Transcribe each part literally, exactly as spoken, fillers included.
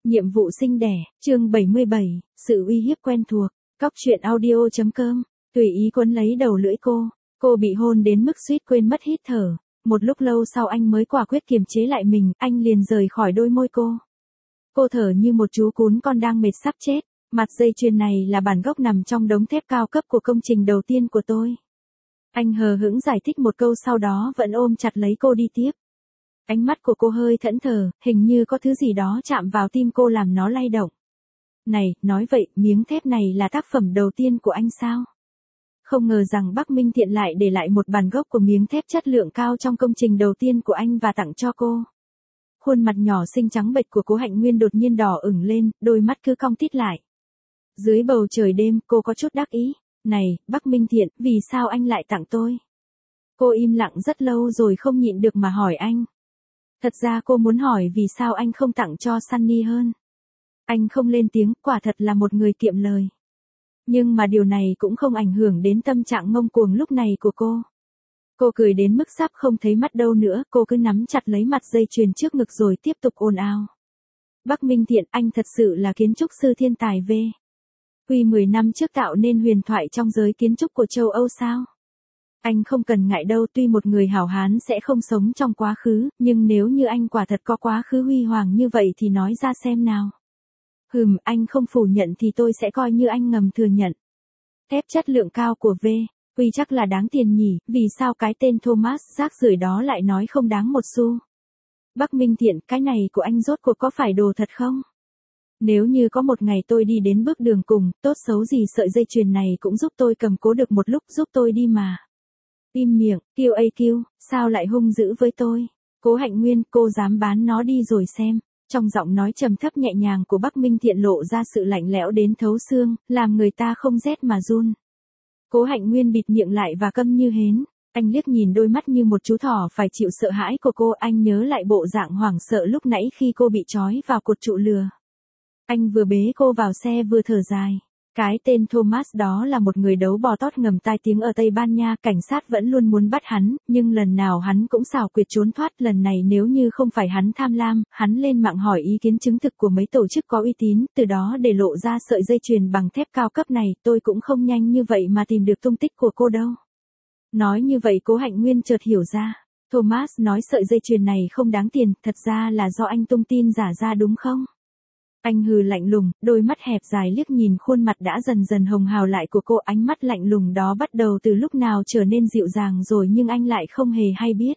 Nhiệm vụ sinh đẻ, chương bảy mươi bảy, sự uy hiếp quen thuộc, cóc truyện audio chấm com, tùy ý quấn lấy đầu lưỡi cô, cô bị hôn đến mức suýt quên mất hít thở, một lúc lâu sau anh mới quả quyết kiềm chế lại mình, anh liền rời khỏi đôi môi cô. Cô thở như một chú cún con đang mệt sắp chết, mặt dây chuyền này là bản gốc nằm trong đống thép cao cấp của công trình đầu tiên của tôi. Anh hờ hững giải thích một câu sau đó vẫn ôm chặt lấy cô đi tiếp. Ánh mắt của cô hơi thẫn thờ, hình như có thứ gì đó chạm vào tim cô làm nó lay động. Này, nói vậy, miếng thép này là tác phẩm đầu tiên của anh sao? Không ngờ rằng Bắc Minh Thiện lại để lại một bản gốc của miếng thép chất lượng cao trong công trình đầu tiên của anh và tặng cho cô. Khuôn mặt nhỏ xinh trắng bệch của Cố Hạnh Nguyên đột nhiên đỏ ửng lên, đôi mắt cứ cong tít lại. Dưới bầu trời đêm, cô có chút đắc ý. Này, Bắc Minh Thiện, vì sao anh lại tặng tôi? Cô im lặng rất lâu rồi không nhịn được mà hỏi anh. Thật ra cô muốn hỏi vì sao anh không tặng cho Sunny hơn. Anh không lên tiếng, quả thật là một người kiệm lời. Nhưng mà điều này cũng không ảnh hưởng đến tâm trạng ngông cuồng lúc này của cô. Cô cười đến mức sắp không thấy mắt đâu nữa, cô cứ nắm chặt lấy mặt dây chuyền trước ngực rồi tiếp tục ồn ào. Bắc Minh Thiện, anh thật sự là kiến trúc sư thiên tài V. Quy mười năm trước tạo nên huyền thoại trong giới kiến trúc của châu Âu sao? Anh không cần ngại đâu, tuy một người hảo hán sẽ không sống trong quá khứ, nhưng nếu như anh quả thật có quá khứ huy hoàng như vậy thì nói ra xem nào. Hừm, anh không phủ nhận thì tôi sẽ coi như anh ngầm thừa nhận. Thép chất lượng cao của V. Quy chắc là đáng tiền nhỉ, vì sao cái tên Thomas rác rưởi đó lại nói không đáng một xu? Bắc Minh Thiện, cái này của anh rốt cuộc có phải đồ thật không? Nếu như có một ngày tôi đi đến bước đường cùng, tốt xấu gì sợi dây chuyền này cũng giúp tôi cầm cố được một lúc, giúp tôi đi mà. Im miệng, Kiêu a Kiêu, sao lại hung dữ với tôi? Cố Hạnh Nguyên, cô dám bán nó đi rồi xem. Trong giọng nói trầm thấp nhẹ nhàng của Bắc Minh Thiện lộ ra sự lạnh lẽo đến thấu xương, làm người ta không rét mà run. Cố Hạnh Nguyên bịt miệng lại và câm như hến. Anh liếc nhìn đôi mắt như một chú thỏ phải chịu sợ hãi của cô, anh nhớ lại bộ dạng hoảng sợ lúc nãy khi cô bị trói vào cột trụ lừa. Anh vừa bế cô vào xe vừa thở dài. Cái tên Thomas đó là một người đấu bò tót ngầm tai tiếng ở Tây Ban Nha, cảnh sát vẫn luôn muốn bắt hắn, nhưng lần nào hắn cũng xảo quyệt trốn thoát, lần này nếu như không phải hắn tham lam, hắn lên mạng hỏi ý kiến chứng thực của mấy tổ chức có uy tín, từ đó để lộ ra sợi dây chuyền bằng thép cao cấp này, tôi cũng không nhanh như vậy mà tìm được tung tích của cô đâu. Nói như vậy Cố Hạnh Nguyên chợt hiểu ra, Thomas nói sợi dây chuyền này không đáng tiền, thật ra là do anh tung tin giả ra đúng không? Anh hừ lạnh lùng, đôi mắt hẹp dài liếc nhìn khuôn mặt đã dần dần hồng hào lại của cô, ánh mắt lạnh lùng đó bắt đầu từ lúc nào trở nên dịu dàng rồi nhưng anh lại không hề hay biết.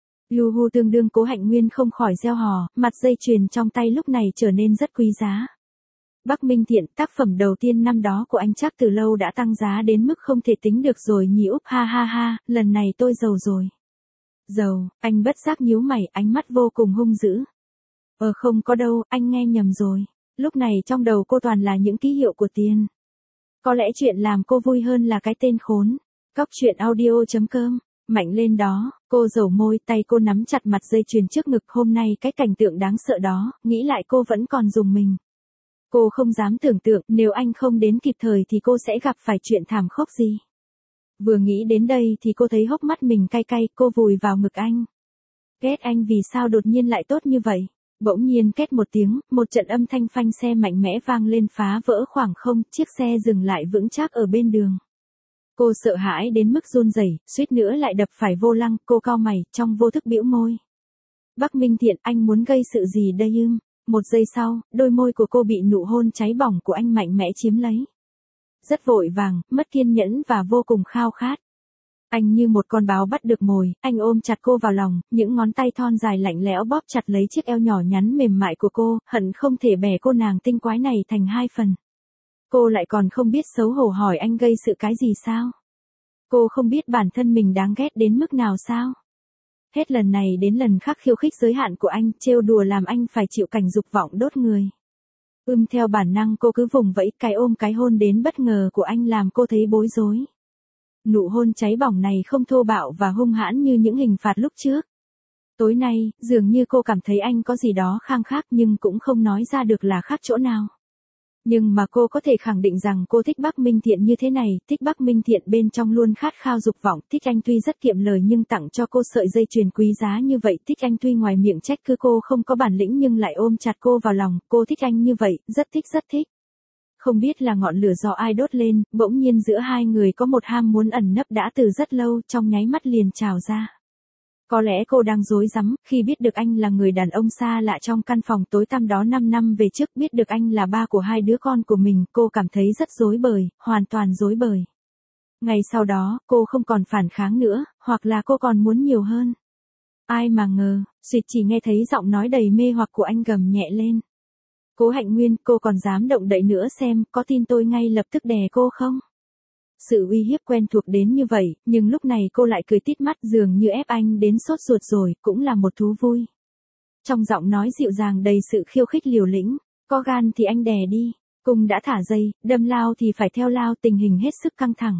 Yuhu tương đương Cố Hạnh Nguyên không khỏi reo hò, mặt dây chuyền trong tay lúc này trở nên rất quý giá. Bắc Minh Thiện, tác phẩm đầu tiên năm đó của anh chắc từ lâu đã tăng giá đến mức không thể tính được rồi nhỉ, úp ha ha ha, lần này tôi giàu rồi. Giàu, anh bất giác nhíu mày, ánh mắt vô cùng hung dữ. Ờ không có đâu, anh nghe nhầm rồi. Lúc này trong đầu cô toàn là những ký hiệu của tiền. Có lẽ chuyện làm cô vui hơn là cái tên khốn. Cóc truyện audio chấm com, mạnh lên đó, cô dầu môi, tay cô nắm chặt mặt dây chuyền trước ngực, hôm nay cái cảnh tượng đáng sợ đó, nghĩ lại cô vẫn còn rùng mình. Cô không dám tưởng tượng nếu anh không đến kịp thời thì cô sẽ gặp phải chuyện thảm khốc gì. Vừa nghĩ đến đây thì cô thấy hốc mắt mình cay cay, cô vùi vào ngực anh. Ghét anh vì sao đột nhiên lại tốt như vậy. Bỗng nhiên két một tiếng, một trận âm thanh phanh xe mạnh mẽ vang lên phá vỡ khoảng không, chiếc xe dừng lại vững chắc ở bên đường. Cô sợ hãi đến mức run rẩy, suýt nữa lại đập phải vô lăng, cô cau mày, trong vô thức bĩu môi. Bắc Minh Thiện, anh muốn gây sự gì đây ưm? Một giây sau, đôi môi của cô bị nụ hôn cháy bỏng của anh mạnh mẽ chiếm lấy. Rất vội vàng, mất kiên nhẫn và vô cùng khao khát. Anh như một con báo bắt được mồi, anh ôm chặt cô vào lòng, những ngón tay thon dài lạnh lẽo bóp chặt lấy chiếc eo nhỏ nhắn mềm mại của cô, hận không thể bẻ cô nàng tinh quái này thành hai phần. Cô lại còn không biết xấu hổ hỏi anh gây sự cái gì sao? Cô không biết bản thân mình đáng ghét đến mức nào sao? Hết lần này đến lần khác khiêu khích giới hạn của anh, trêu đùa làm anh phải chịu cảnh dục vọng đốt người. Ưm theo bản năng cô cứ vùng vẫy, cái ôm cái hôn đến bất ngờ của anh làm cô thấy bối rối. Nụ hôn cháy bỏng này không thô bạo và hung hãn như những hình phạt lúc trước. Tối nay, dường như cô cảm thấy anh có gì đó khang khác nhưng cũng không nói ra được là khác chỗ nào. Nhưng mà cô có thể khẳng định rằng cô thích Bắc Minh Thiện như thế này, thích Bắc Minh Thiện bên trong luôn khát khao dục vọng, thích anh tuy rất kiệm lời nhưng tặng cho cô sợi dây chuyền quý giá như vậy, thích anh tuy ngoài miệng trách cứ cô không có bản lĩnh nhưng lại ôm chặt cô vào lòng, cô thích anh như vậy, rất thích rất thích. Không biết là ngọn lửa do ai đốt lên, bỗng nhiên giữa hai người có một ham muốn ẩn nấp đã từ rất lâu, trong nháy mắt liền trào ra. Có lẽ cô đang rối rắm, khi biết được anh là người đàn ông xa lạ trong căn phòng tối tăm đó năm năm về trước, biết được anh là ba của hai đứa con của mình, cô cảm thấy rất rối bời, hoàn toàn rối bời. Ngày sau đó, cô không còn phản kháng nữa, hoặc là cô còn muốn nhiều hơn. Ai mà ngờ, suýt chỉ nghe thấy giọng nói đầy mê hoặc của anh gầm nhẹ lên. Cố Hạnh Nguyên, cô còn dám động đậy nữa xem, có tin tôi ngay lập tức đè cô không? Sự uy hiếp quen thuộc đến như vậy, nhưng lúc này cô lại cười tít mắt dường như ép anh đến sốt ruột rồi, cũng là một thú vui. Trong giọng nói dịu dàng đầy sự khiêu khích liều lĩnh, có gan thì anh đè đi, cung đã thả dây, đâm lao thì phải theo lao, tình hình hết sức căng thẳng.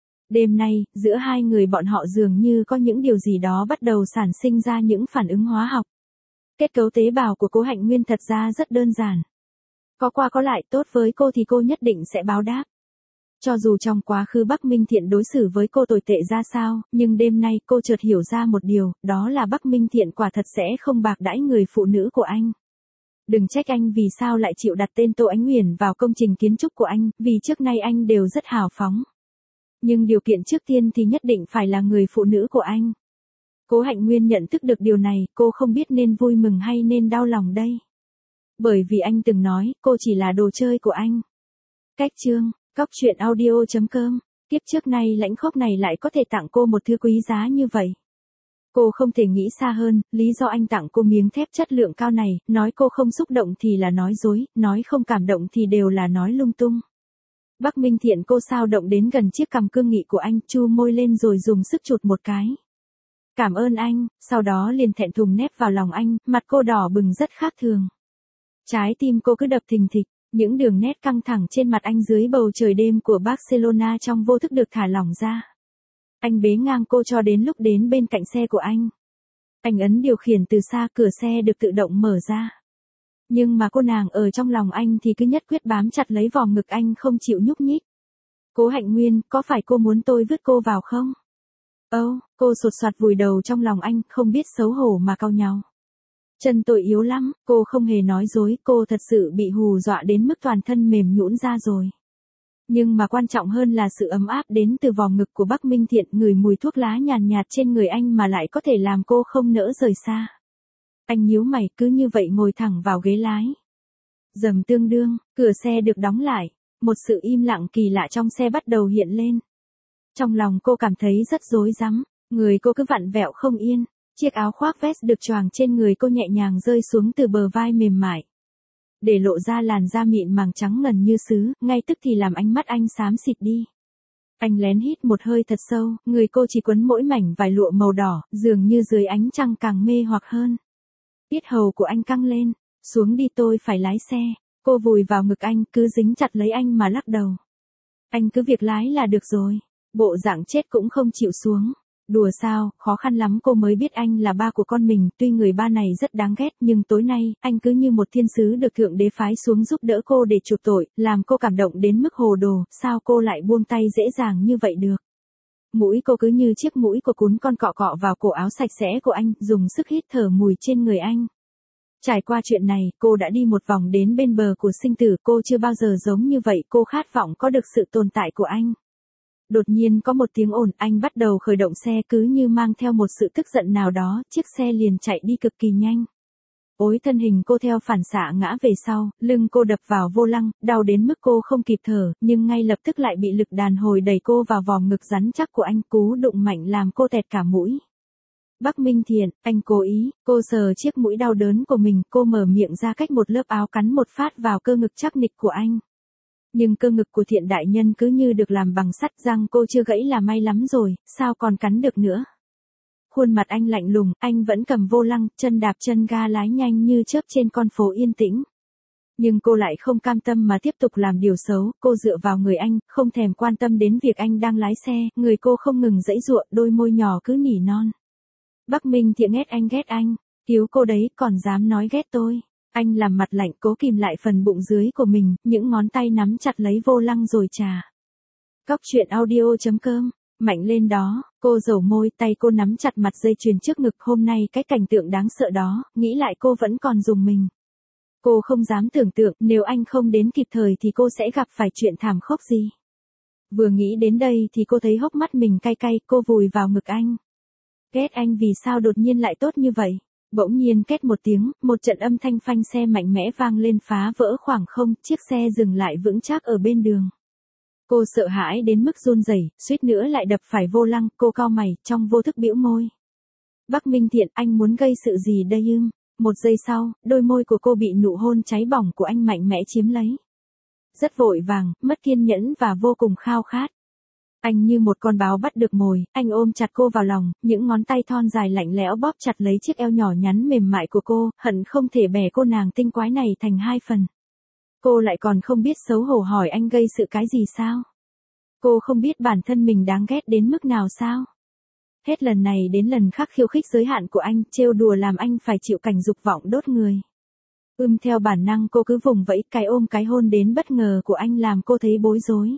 Đêm nay, giữa hai người bọn họ dường như có những điều gì đó bắt đầu sản sinh ra những phản ứng hóa học. Kết cấu tế bào của Cố Hạnh Nguyên thật ra rất đơn giản. Có qua có lại tốt với cô thì cô nhất định sẽ báo đáp. Cho dù trong quá khứ Bắc Minh Thiện đối xử với cô tồi tệ ra sao, nhưng đêm nay cô chợt hiểu ra một điều, đó là Bắc Minh Thiện quả thật sẽ không bạc đãi người phụ nữ của anh. Đừng trách anh vì sao lại chịu đặt tên Tô Ánh Uyển vào công trình kiến trúc của anh, vì trước nay anh đều rất hào phóng. Nhưng điều kiện trước tiên thì nhất định phải là người phụ nữ của anh. Cố Hạnh Nguyên nhận thức được điều này, cô không biết nên vui mừng hay nên đau lòng đây. Bởi vì anh từng nói, cô chỉ là đồ chơi của anh. Cách chương, Cóc truyện audio chấm com, tiếp trước nay Lãnh Khốc này lại có thể tặng cô một thứ quý giá như vậy. Cô không thể nghĩ xa hơn, lý do anh tặng cô miếng thép chất lượng cao này, nói cô không xúc động thì là nói dối, nói không cảm động thì đều là nói lung tung. Bắc Minh Thiện cô sao động đến gần chiếc cằm cương nghị của anh, chu môi lên rồi dùng sức chụt một cái. Cảm ơn anh, sau đó liền thẹn thùng nép vào lòng anh, mặt cô đỏ bừng rất khác thường. Trái tim cô cứ đập thình thịch, những đường nét căng thẳng trên mặt anh dưới bầu trời đêm của Barcelona trong vô thức được thả lỏng ra. Anh bế ngang cô cho đến lúc đến bên cạnh xe của anh. Anh ấn điều khiển từ xa, cửa xe được tự động mở ra. Nhưng mà cô nàng ở trong lòng anh thì cứ nhất quyết bám chặt lấy vòng ngực anh không chịu nhúc nhích. Cố Hạnh Nguyên, có phải cô muốn tôi vứt cô vào không? Âu, oh, cô sột soạt vùi đầu trong lòng anh, không biết xấu hổ mà cau nhau. Chân tôi yếu lắm, cô không hề nói dối, cô thật sự bị hù dọa đến mức toàn thân mềm nhũn ra rồi. Nhưng mà quan trọng hơn là sự ấm áp đến từ vòng ngực của Bắc Minh Thiện, ngửi mùi thuốc lá nhàn nhạt, nhạt trên người anh mà lại có thể làm cô không nỡ rời xa. Anh nhíu mày, cứ như vậy ngồi thẳng vào ghế lái. Rầm tương đương, cửa xe được đóng lại, một sự im lặng kỳ lạ trong xe bắt đầu hiện lên. Trong lòng cô cảm thấy rất rối rắm, người cô cứ vặn vẹo không yên, chiếc áo khoác vest được choàng trên người cô nhẹ nhàng rơi xuống từ bờ vai mềm mại. Để lộ ra làn da mịn màng trắng ngần như sứ, ngay tức thì làm ánh mắt anh xám xịt đi. Anh lén hít một hơi thật sâu, người cô chỉ quấn mỗi mảnh vải lụa màu đỏ, dường như dưới ánh trăng càng mê hoặc hơn. Yết hầu của anh căng lên, xuống đi tôi phải lái xe, cô vùi vào ngực anh, cứ dính chặt lấy anh mà lắc đầu. Anh cứ việc lái là được rồi, bộ dạng chết cũng không chịu xuống. Đùa sao, khó khăn lắm cô mới biết anh là ba của con mình, tuy người ba này rất đáng ghét nhưng tối nay, anh cứ như một thiên sứ được thượng đế phái xuống giúp đỡ cô để chuộc tội, làm cô cảm động đến mức hồ đồ, sao cô lại buông tay dễ dàng như vậy được. Mũi cô cứ như chiếc mũi của cún con cọ cọ vào cổ áo sạch sẽ của anh, dùng sức hít thở mùi trên người anh. Trải qua chuyện này, cô đã đi một vòng đến bên bờ của sinh tử, cô chưa bao giờ giống như vậy, cô khát vọng có được sự tồn tại của anh. Đột nhiên có một tiếng ồn, anh bắt đầu khởi động xe cứ như mang theo một sự tức giận nào đó, chiếc xe liền chạy đi cực kỳ nhanh. Ối thân hình cô theo phản xạ ngã về sau, lưng cô đập vào vô lăng, đau đến mức cô không kịp thở, nhưng ngay lập tức lại bị lực đàn hồi đẩy cô vào vòng ngực rắn chắc của anh, cú đụng mạnh làm cô tẹt cả mũi. Bắc Minh Thiện, anh cố ý, cô sờ chiếc mũi đau đớn của mình, cô mở miệng ra cách một lớp áo cắn một phát vào cơ ngực chắc nịch của anh. Nhưng cơ ngực của Thiện đại nhân cứ như được làm bằng sắt, răng cô chưa gãy là may lắm rồi, sao còn cắn được nữa. Khuôn mặt anh lạnh lùng, anh vẫn cầm vô lăng, chân đạp chân ga lái nhanh như chớp trên con phố yên tĩnh. Nhưng cô lại không cam tâm mà tiếp tục làm điều xấu, cô dựa vào người anh, không thèm quan tâm đến việc anh đang lái xe, người cô không ngừng giãy giụa, đôi môi nhỏ cứ nỉ non. Bắc Minh Thiện ghét anh ghét anh, cứu cô đấy, còn dám nói ghét tôi. Anh làm mặt lạnh cố kìm lại phần bụng dưới của mình, những ngón tay nắm chặt lấy vô lăng rồi trà. Cóc truyện audio.com, mạnh lên đó, cô dầu môi, tay cô nắm chặt mặt dây chuyền trước ngực. Hôm nay cái cảnh tượng đáng sợ đó, nghĩ lại cô vẫn còn rùng mình. Cô không dám tưởng tượng nếu anh không đến kịp thời thì cô sẽ gặp phải chuyện thảm khốc gì. Vừa nghĩ đến đây thì cô thấy hốc mắt mình cay cay, cô vùi vào ngực anh. Ghét anh vì sao đột nhiên lại tốt như vậy. Bỗng nhiên két một tiếng, một trận âm thanh phanh xe mạnh mẽ vang lên phá vỡ khoảng không, chiếc xe dừng lại vững chắc ở bên đường. Cô sợ hãi đến mức run rẩy, suýt nữa lại đập phải vô lăng, cô cau mày, trong vô thức bĩu môi. Bắc Minh Thiện, anh muốn gây sự gì đây ưm? Một giây sau, đôi môi của cô bị nụ hôn cháy bỏng của anh mạnh mẽ chiếm lấy. Rất vội vàng, mất kiên nhẫn và vô cùng khao khát. Anh như một con báo bắt được mồi, anh ôm chặt cô vào lòng, những ngón tay thon dài lạnh lẽo bóp chặt lấy chiếc eo nhỏ nhắn mềm mại của cô, hận không thể bẻ cô nàng tinh quái này thành hai phần. Cô lại còn không biết xấu hổ hỏi anh gây sự cái gì sao? Cô không biết bản thân mình đáng ghét đến mức nào sao? Hết lần này đến lần khác khiêu khích giới hạn của anh, trêu đùa làm anh phải chịu cảnh dục vọng đốt người. Ưm theo bản năng cô cứ vùng vẫy, cái ôm cái hôn đến bất ngờ của anh làm cô thấy bối rối.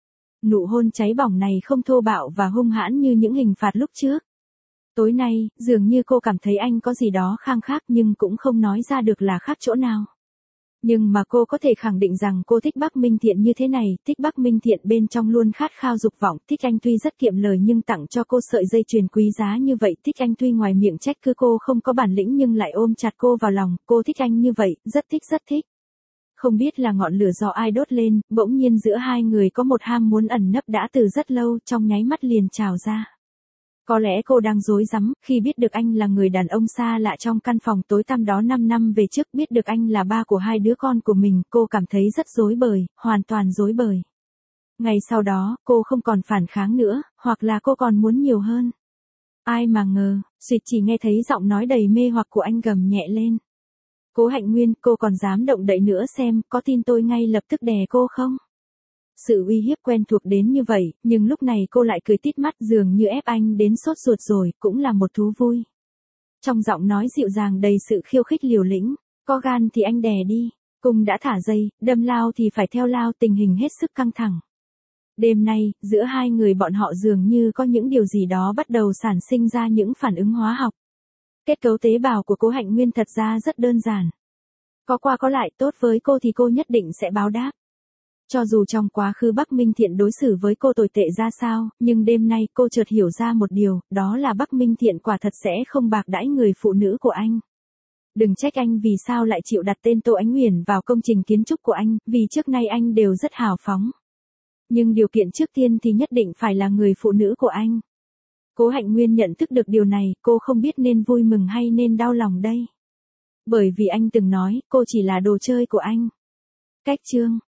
Nụ hôn cháy bỏng này không thô bạo và hung hãn như những hình phạt lúc trước. Tối nay, dường như cô cảm thấy anh có gì đó khang khác nhưng cũng không nói ra được là khác chỗ nào. Nhưng mà cô có thể khẳng định rằng cô thích Bắc Minh Thiện như thế này, thích Bắc Minh Thiện bên trong luôn khát khao dục vọng, thích anh tuy rất kiệm lời nhưng tặng cho cô sợi dây chuyền quý giá như vậy, thích anh tuy ngoài miệng trách cứ cô không có bản lĩnh nhưng lại ôm chặt cô vào lòng, cô thích anh như vậy, rất thích rất thích. Không biết là ngọn lửa do ai đốt lên, bỗng nhiên giữa hai người có một ham muốn ẩn nấp đã từ rất lâu, trong nháy mắt liền trào ra. Có lẽ cô đang rối rắm, khi biết được anh là người đàn ông xa lạ trong căn phòng tối tăm đó năm năm về trước, biết được anh là ba của hai đứa con của mình, cô cảm thấy rất rối bời, hoàn toàn rối bời. Ngày sau đó, cô không còn phản kháng nữa, hoặc là cô còn muốn nhiều hơn. Ai mà ngờ, suýt chỉ nghe thấy giọng nói đầy mê hoặc của anh gầm nhẹ lên. Cố Hạnh Nguyên, cô còn dám động đậy nữa xem, có tin tôi ngay lập tức đè cô không? Sự uy hiếp quen thuộc đến như vậy, nhưng lúc này cô lại cười tít mắt dường như ép anh đến sốt ruột rồi, cũng là một thú vui. Trong giọng nói dịu dàng đầy sự khiêu khích liều lĩnh, có gan thì anh đè đi, cung đã thả dây, đâm lao thì phải theo lao, tình hình hết sức căng thẳng. Đêm nay, giữa hai người bọn họ dường như có những điều gì đó bắt đầu sản sinh ra những phản ứng hóa học. Kết cấu tế bào của Cố Hạnh Nguyên thật ra rất đơn giản. Có qua có lại, tốt với cô thì cô nhất định sẽ báo đáp. Cho dù trong quá khứ Bắc Minh Thiện đối xử với cô tồi tệ ra sao, nhưng đêm nay cô chợt hiểu ra một điều, đó là Bắc Minh Thiện quả thật sẽ không bạc đãi người phụ nữ của anh. Đừng trách anh vì sao lại chịu đặt tên Tô Ánh Uyển vào công trình kiến trúc của anh, vì trước nay anh đều rất hào phóng. Nhưng điều kiện trước tiên thì nhất định phải là người phụ nữ của anh. Cố Hạnh Nguyên nhận thức được điều này, cô không biết nên vui mừng hay nên đau lòng đây. Bởi vì anh từng nói, cô chỉ là đồ chơi của anh. Cách chương